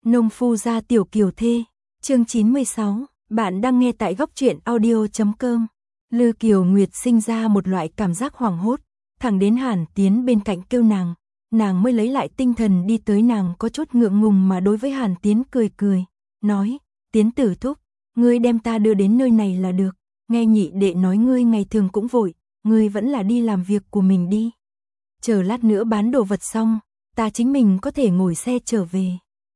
Nông phu gia tiểu kiều thê, chương 96, bạn đang nghe tại góc truyện audio.com. Lư Kiều Nguyệt sinh ra một loại cảm giác hoảng hốt, thẳng đến Hàn Tiến bên cạnh kêu nàng mới lấy lại tinh thần đi tới. Nàng có chút ngượng ngùng mà đối với Hàn Tiến cười cười, nói, Tiến tử thúc, ngươi đem ta đưa đến nơi này là được, nghe nhị đệ nói ngươi ngày thường cũng vội, ngươi vẫn là đi làm việc của mình đi. Chờ lát nữa bán đồ vật xong, ta chính mình có thể ngồi xe trở về.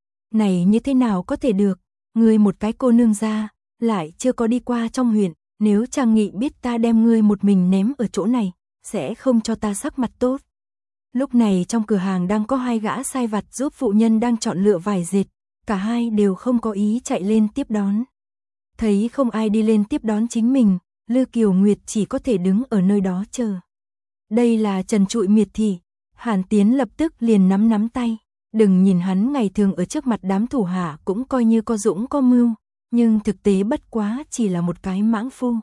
Này như thế nào có thể được, ngươi một cái cô nương ra, lại chưa có đi qua trong huyện, nếu Trang Nghị biết ta đem ngươi một mình ném ở chỗ này, sẽ không cho ta sắc mặt tốt. Lúc này trong cửa hàng đang có hai gã sai vặt giúp phụ nhân đang chọn lựa vải dệt, cả hai đều không có ý chạy lên tiếp đón. Thấy không ai đi lên tiếp đón chính mình, Lư Kiều Nguyệt chỉ có thể đứng ở nơi đó chờ. Đây là Trần Trụi Miệt Thị. Hàn Tiến lập tức liền nắm tay. Đừng nhìn hắn ngày thường ở trước mặt đám thủ hạ cũng coi như có dũng có mưu, nhưng thực tế bất quá chỉ là một cái mãng phu.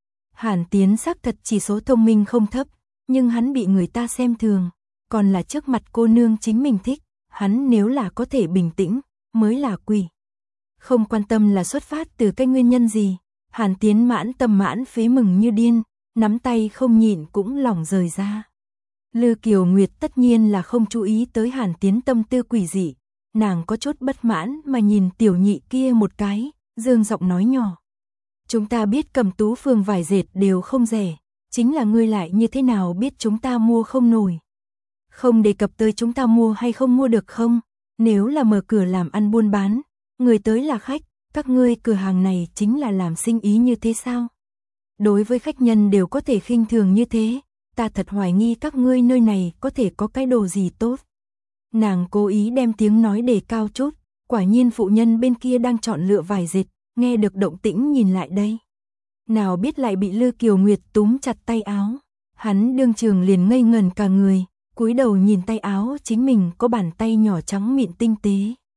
Hàn Tiến xác thật chỉ số thông minh không thấp, nhưng hắn bị người ta xem thường, còn là trước mặt cô nương chính mình thích, hắn nếu là có thể bình tĩnh, mới là quỷ. Không quan tâm là xuất phát từ cái nguyên nhân gì, Hàn Tiến mãn tâm mãn phế mừng như điên, nắm tay không nhịn cũng lỏng rời ra. Lư Kiều Nguyệt tất nhiên là không chú ý tới Hàn Tiến tâm tư quỷ dị, nàng có chút bất mãn mà nhìn tiểu nhị kia một cái, dương giọng nói nhỏ. Chúng ta biết Cẩm Tú phường vải dệt đều không rẻ, chính là ngươi lại như thế nào biết chúng ta mua không nổi. Không đề cập tới chúng ta mua hay không mua được không, nếu là mở cửa làm ăn buôn bán, người tới là khách, các ngươi cửa hàng này chính là làm sinh ý như thế sao? Đối với khách nhân đều có thể khinh thường như thế, ta thật hoài nghi các ngươi nơi này có thể có cái đồ gì tốt. Nàng cố ý đem tiếng nói đề cao chút, quả nhiên phụ nhân bên kia đang chọn lựa vải dệt, nghe được động tĩnh nhìn lại đây. Nào biết lại bị Lư Kiều Nguyệt túm chặt tay áo, hắn đương trường liền ngây ngẩn cả người, cúi đầu nhìn tay áo chính mình có bàn tay nhỏ trắng mịn tinh tế.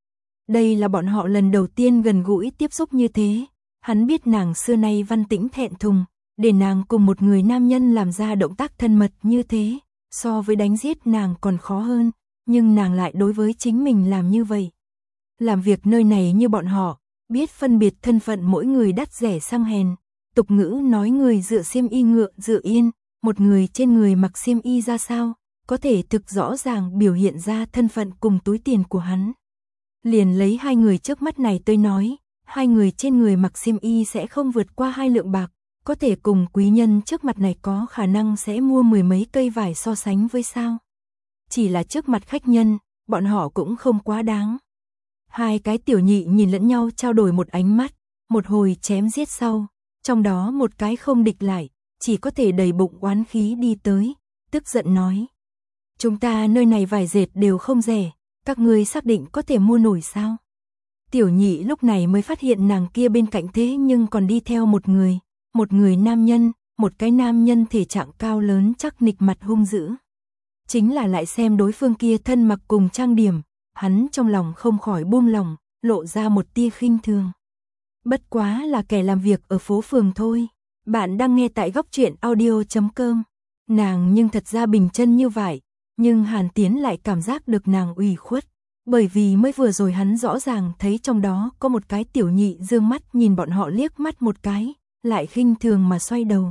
Đây là bọn họ lần đầu tiên gần gũi tiếp xúc như thế, hắn biết nàng xưa nay văn tĩnh thẹn thùng, để nàng cùng một người nam nhân làm ra động tác thân mật như thế, so với đánh giết nàng còn khó hơn, nhưng nàng lại đối với chính mình làm như vậy. Làm việc nơi này như bọn họ, biết phân biệt thân phận mỗi người đắt rẻ sang hèn, tục ngữ nói người dựa xiêm y ngựa dựa yên, một người trên người mặc xiêm y ra sao, có thể thực rõ ràng biểu hiện ra thân phận cùng túi tiền của hắn. Liền lấy hai người trước mắt này tôi nói, hai người trên người mặc xiêm y sẽ không vượt qua 2 lượng bạc, có thể cùng quý nhân trước mặt này có khả năng sẽ mua 10 mấy cây vải so sánh với sao. Chỉ là trước mặt khách nhân, bọn họ cũng không quá đáng. Hai cái tiểu nhị nhìn lẫn nhau trao đổi một ánh mắt, một hồi chém giết sau, trong đó một cái không địch lại, chỉ có thể đầy bụng oán khí đi tới, tức giận nói. Chúng ta nơi này vải dệt đều không rẻ, các ngươi xác định có thể mua nổi sao? Tiểu nhị lúc này mới phát hiện nàng kia bên cạnh thế nhưng còn đi theo một người nam nhân, một cái nam nhân thể trạng cao lớn chắc nịch mặt hung dữ. Chính là lại xem đối phương kia thân mặc cùng trang điểm, hắn trong lòng không khỏi buông lòng, lộ ra một tia khinh thường. Bất quá là kẻ làm việc ở phố phường thôi. Bạn đang nghe tại góc truyện audio.com. Nàng nhưng thật ra bình chân như vậy, nhưng Hàn Tiến lại cảm giác được nàng ủy khuất, bởi vì mới vừa rồi hắn rõ ràng thấy trong đó có một cái tiểu nhị dương mắt nhìn bọn họ liếc mắt một cái, lại khinh thường mà xoay đầu.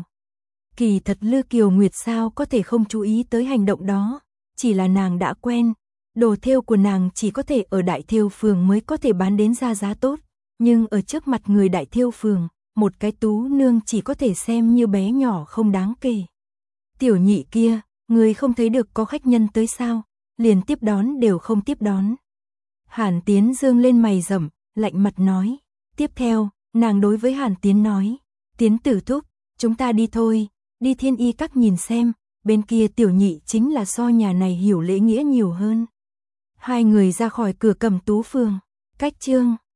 Kỳ thật Lư Kiều Nguyệt sao có thể không chú ý tới hành động đó, chỉ là nàng đã quen, đồ thêu của nàng chỉ có thể ở đại thêu phường mới có thể bán đến ra giá tốt, nhưng ở trước mặt người đại thêu phường, một cái tú nương chỉ có thể xem như bé nhỏ không đáng kể. Tiểu nhị kia, người không thấy được có khách nhân tới sao, liền tiếp đón đều không tiếp đón. Hàn Tiến dương lên mày rậm, lạnh mặt nói. Tiếp theo, nàng đối với Hàn Tiến nói, Tiến tử thúc, chúng ta đi thôi, đi Thiên Y các nhìn xem, bên kia tiểu nhị chính là so nhà này hiểu lễ nghĩa nhiều hơn. Hai người ra khỏi cửa Cẩm Tú phường, cách chương